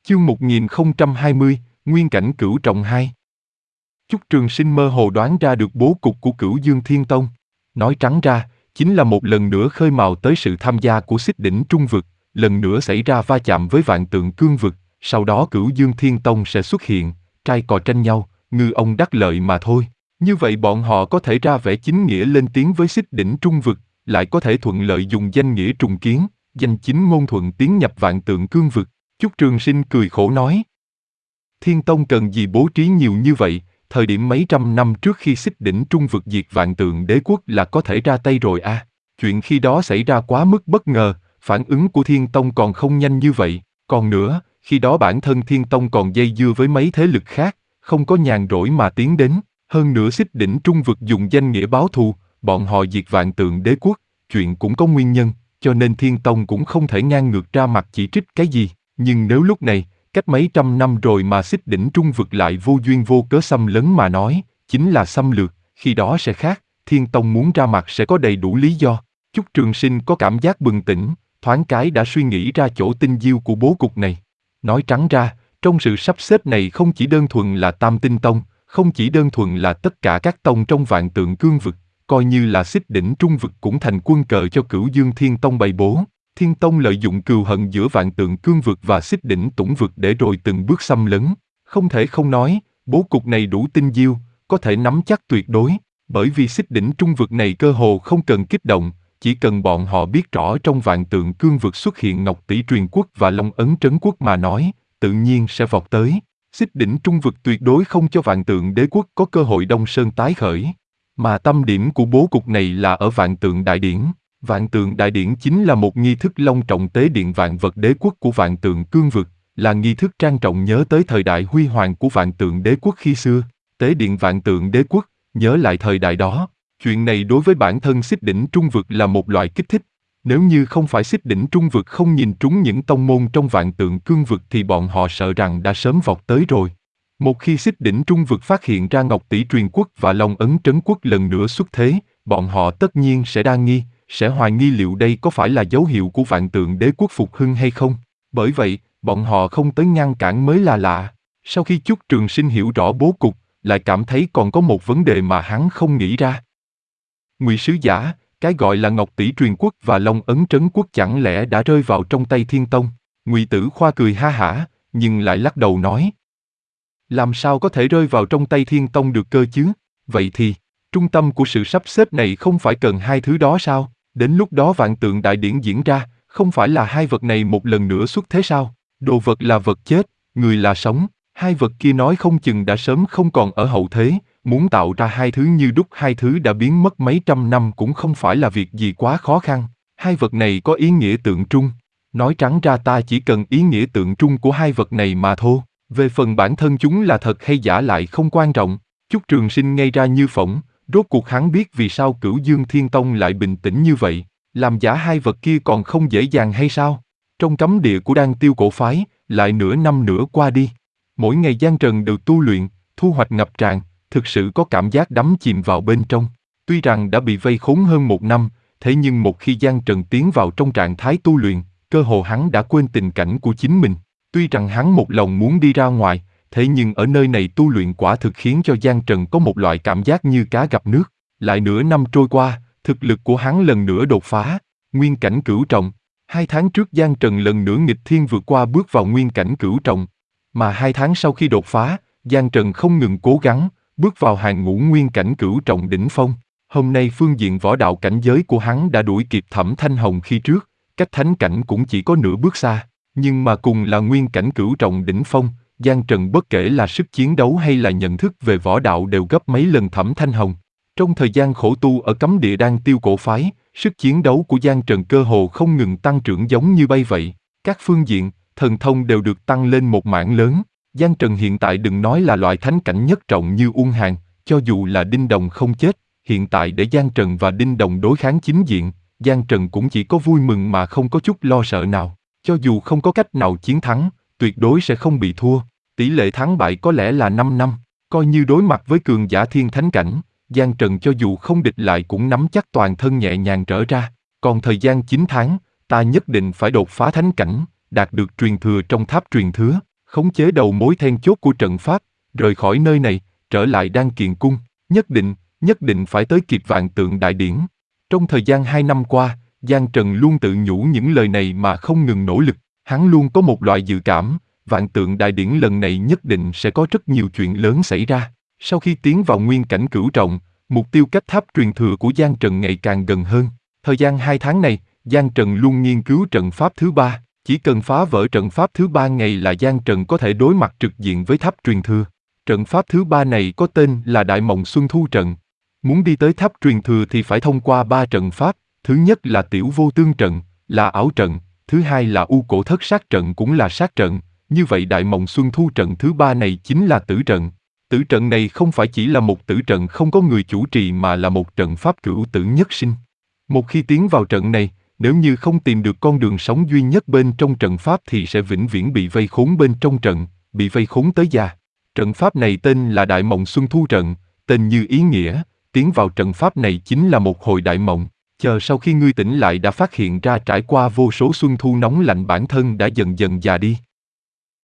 Chương 1020, Nguyên cảnh Cửu Trọng 2. Chúc Trường Sinh mơ hồ đoán ra được bố cục của Cửu Dương Thiên Tông. Nói trắng ra, chính là một lần nữa khơi mào tới sự tham gia của Xích Đỉnh Trung Vực, lần nữa xảy ra va chạm với Vạn Tượng Cương Vực, sau đó Cửu Dương Thiên Tông sẽ xuất hiện, trai cò tranh nhau, ngư ông đắc lợi mà thôi. Như vậy bọn họ có thể ra vẻ chính nghĩa lên tiếng với Xích Đỉnh Trung Vực, lại có thể thuận lợi dùng danh nghĩa trùng kiến, danh chính ngôn thuận tiến nhập Vạn Tượng Cương Vực. Chúc Trường Sinh cười khổ nói. Thiên Tông cần gì bố trí nhiều như vậy, thời điểm mấy trăm năm trước khi Xích Đỉnh Trung Vực diệt Vạn Tượng Đế Quốc là có thể ra tay rồi à. Chuyện khi đó xảy ra quá mức bất ngờ, phản ứng của Thiên Tông còn không nhanh như vậy. Còn nữa, khi đó bản thân Thiên Tông còn dây dưa với mấy thế lực khác, không có nhàn rỗi mà tiến đến. Hơn nữa Xích Đỉnh Trung Vực dùng danh nghĩa báo thù, bọn họ diệt Vạn Tượng Đế Quốc, chuyện cũng có nguyên nhân, cho nên Thiên Tông cũng không thể ngang ngược ra mặt chỉ trích cái gì. Nhưng nếu lúc này, cách mấy trăm năm rồi mà Xích Đỉnh Trung Vực lại vô duyên vô cớ xâm lấn mà nói, chính là xâm lược, khi đó sẽ khác, Thiên Tông muốn ra mặt sẽ có đầy đủ lý do. Chúc Trường Sinh có cảm giác bừng tỉnh, thoáng cái đã suy nghĩ ra chỗ tinh diêu của bố cục này. Nói trắng ra, trong sự sắp xếp này không chỉ đơn thuần là Tam Tinh Tông, không chỉ đơn thuần là tất cả các tông trong Vạn Tượng Cương Vực, coi như là Xích Đỉnh Trung Vực cũng thành quân cờ cho Cửu Dương Thiên Tông bày bố. Thiên Tông lợi dụng cừu hận giữa Vạn Tượng Cương Vực và Xích Đỉnh Tủng Vực để rồi từng bước xâm lấn. Không thể không nói, bố cục này đủ tinh diêu, có thể nắm chắc tuyệt đối, bởi vì Xích Đỉnh Trung Vực này cơ hồ không cần kích động, chỉ cần bọn họ biết rõ trong Vạn Tượng Cương Vực xuất hiện Ngọc Tỷ Truyền Quốc và Long Ấn Trấn Quốc mà nói, tự nhiên sẽ vọt tới. Xích Đỉnh Trung Vực tuyệt đối không cho Vạn Tượng Đế Quốc có cơ hội Đông Sơn tái khởi. Mà tâm điểm của bố cục này là ở Vạn Tượng Đại Điển. Vạn Tượng Đại Điển chính là một nghi thức long trọng tế điện vạn vật đế quốc của Vạn Tượng Cương Vực, là nghi thức trang trọng nhớ tới thời đại huy hoàng của Vạn Tượng Đế Quốc khi xưa. Tế điện Vạn Tượng Đế Quốc, nhớ lại thời đại đó. Chuyện này đối với bản thân Xích Đỉnh Trung Vực là một loại kích thích. Nếu như không phải Xích Đỉnh Trung Vực không nhìn trúng những tông môn trong Vạn Tượng Cương Vực thì bọn họ sợ rằng đã sớm vọt tới rồi. Một khi Xích Đỉnh Trung Vực phát hiện ra Ngọc Tỷ Truyền Quốc và Long Ấn Trấn Quốc lần nữa xuất thế, bọn họ tất nhiên sẽ đa nghi, sẽ hoài nghi liệu đây có phải là dấu hiệu của Vạn Tượng Đế Quốc phục hưng hay không. Bởi vậy, bọn họ không tới ngăn cản mới là lạ. Sau khi Chúc Trường Sinh hiểu rõ bố cục, lại cảm thấy còn có một vấn đề mà hắn không nghĩ ra. Ngụy Sứ Giả, cái gọi là Ngọc Tỷ Truyền Quốc và Long Ấn Trấn Quốc chẳng lẽ đã rơi vào trong tay Thiên Tông? Ngụy Tử Khoa cười ha hả, nhưng lại lắc đầu nói. Làm sao có thể rơi vào trong tay Thiên Tông được cơ chứ? Vậy thì, trung tâm của sự sắp xếp này không phải cần hai thứ đó sao? Đến lúc đó Vạn Tượng Đại Điển diễn ra, không phải là hai vật này một lần nữa xuất thế sao? Đồ vật là vật chết, người là sống, hai vật kia nói không chừng đã sớm không còn ở hậu thế, muốn tạo ra hai thứ như đúc hai thứ đã biến mất mấy trăm năm cũng không phải là việc gì quá khó khăn. Hai vật này có ý nghĩa tượng trưng. Nói trắng ra ta chỉ cần ý nghĩa tượng trưng của hai vật này mà thôi. Về phần bản thân chúng là thật hay giả lại không quan trọng. Chúc Trường Sinh ngây ra như phỗng, rốt cuộc hắn biết vì sao Cửu Dương Thiên Tông lại bình tĩnh như vậy. Làm giả hai vật kia còn không dễ dàng hay sao? Trong cấm địa của Đan Tiêu cổ phái, lại nửa năm nữa qua đi. Mỗi ngày Giang Trần đều tu luyện, thu hoạch ngập tràn, thực sự có cảm giác đắm chìm vào bên trong. Tuy rằng đã bị vây khốn hơn một năm, thế nhưng một khi Giang Trần tiến vào trong trạng thái tu luyện, cơ hồ hắn đã quên tình cảnh của chính mình. Tuy rằng hắn một lòng muốn đi ra ngoài, thế nhưng ở nơi này tu luyện quả thực khiến cho Giang Trần có một loại cảm giác như cá gặp nước. Lại nửa năm trôi qua, thực lực của hắn lần nữa đột phá, nguyên cảnh cửu trọng. 2 tháng trước Giang Trần lần nữa nghịch thiên vượt qua bước vào nguyên cảnh cửu trọng. Mà 2 tháng sau khi đột phá, Giang Trần không ngừng cố gắng, bước vào hàng ngũ nguyên cảnh cửu trọng đỉnh phong. Hôm nay phương diện võ đạo cảnh giới của hắn đã đuổi kịp Thẩm Thanh Hồng khi trước, cách thánh cảnh cũng chỉ có nửa bước xa. Nhưng mà cùng là nguyên cảnh cửu trọng đỉnh phong, Giang Trần bất kể là sức chiến đấu hay là nhận thức về võ đạo đều gấp mấy lần Thẩm Thanh Hồng. Trong thời gian khổ tu ở cấm địa Đan Tiêu cổ phái, sức chiến đấu của Giang Trần cơ hồ không ngừng tăng trưởng giống như bay vậy. Các phương diện, thần thông đều được tăng lên một mảng lớn. Giang Trần hiện tại đừng nói là loại thánh cảnh nhất trọng như Uông Hàn, cho dù là Đinh Đồng không chết, hiện tại để Giang Trần và Đinh Đồng đối kháng chính diện, Giang Trần cũng chỉ có vui mừng mà không có chút lo sợ nào. Cho dù không có cách nào chiến thắng, tuyệt đối sẽ không bị thua. Tỷ lệ thắng bại có lẽ là 5-5, coi như đối mặt với cường giả thiên thánh cảnh, Giang Trần cho dù không địch lại cũng nắm chắc toàn thân nhẹ nhàng trở ra. Còn thời gian 9 tháng, ta nhất định phải đột phá thánh cảnh, đạt được truyền thừa trong tháp truyền thừa. khống chế đầu mối then chốt của trận pháp, rời khỏi nơi này, trở lại Đan Kiền Cung, nhất định phải tới kịp Vạn Tượng Đại Điển. Trong thời gian 2 năm qua, Giang Trần luôn tự nhủ những lời này mà không ngừng nỗ lực, hắn luôn có một loại dự cảm, Vạn Tượng Đại Điển lần này nhất định sẽ có rất nhiều chuyện lớn xảy ra. Sau khi tiến vào nguyên cảnh cửu trọng, mục tiêu cách tháp truyền thừa của Giang Trần ngày càng gần hơn. Thời gian 2 tháng này, Giang Trần luôn nghiên cứu trận pháp thứ 3, chỉ cần phá vỡ trận pháp thứ 3 ngày là Giang Trần có thể đối mặt trực diện với tháp truyền thừa. Trận pháp thứ 3 này có tên là Đại Mộng Xuân Thu Trận. Muốn đi tới tháp truyền thừa thì phải thông qua 3 trận pháp, thứ nhất là Tiểu Vô Tương Trận, là ảo trận, thứ hai là U Cổ Thất Sát Trận cũng là sát trận, như vậy Đại Mộng Xuân Thu Trận thứ 3 này chính là tử trận. Tử trận này không phải chỉ là một tử trận không có người chủ trì mà là một trận pháp cửu tử nhất sinh. Một khi tiến vào trận này, nếu như không tìm được con đường sống duy nhất bên trong trận pháp thì sẽ vĩnh viễn bị vây khốn bên trong trận, bị vây khốn tới già. Trận pháp này tên là Đại Mộng Xuân Thu Trận, tên như ý nghĩa, tiến vào trận pháp này chính là một hồi đại mộng. Chờ sau khi ngươi tỉnh lại đã phát hiện ra trải qua vô số xuân thu nóng lạnh bản thân đã dần dần già đi.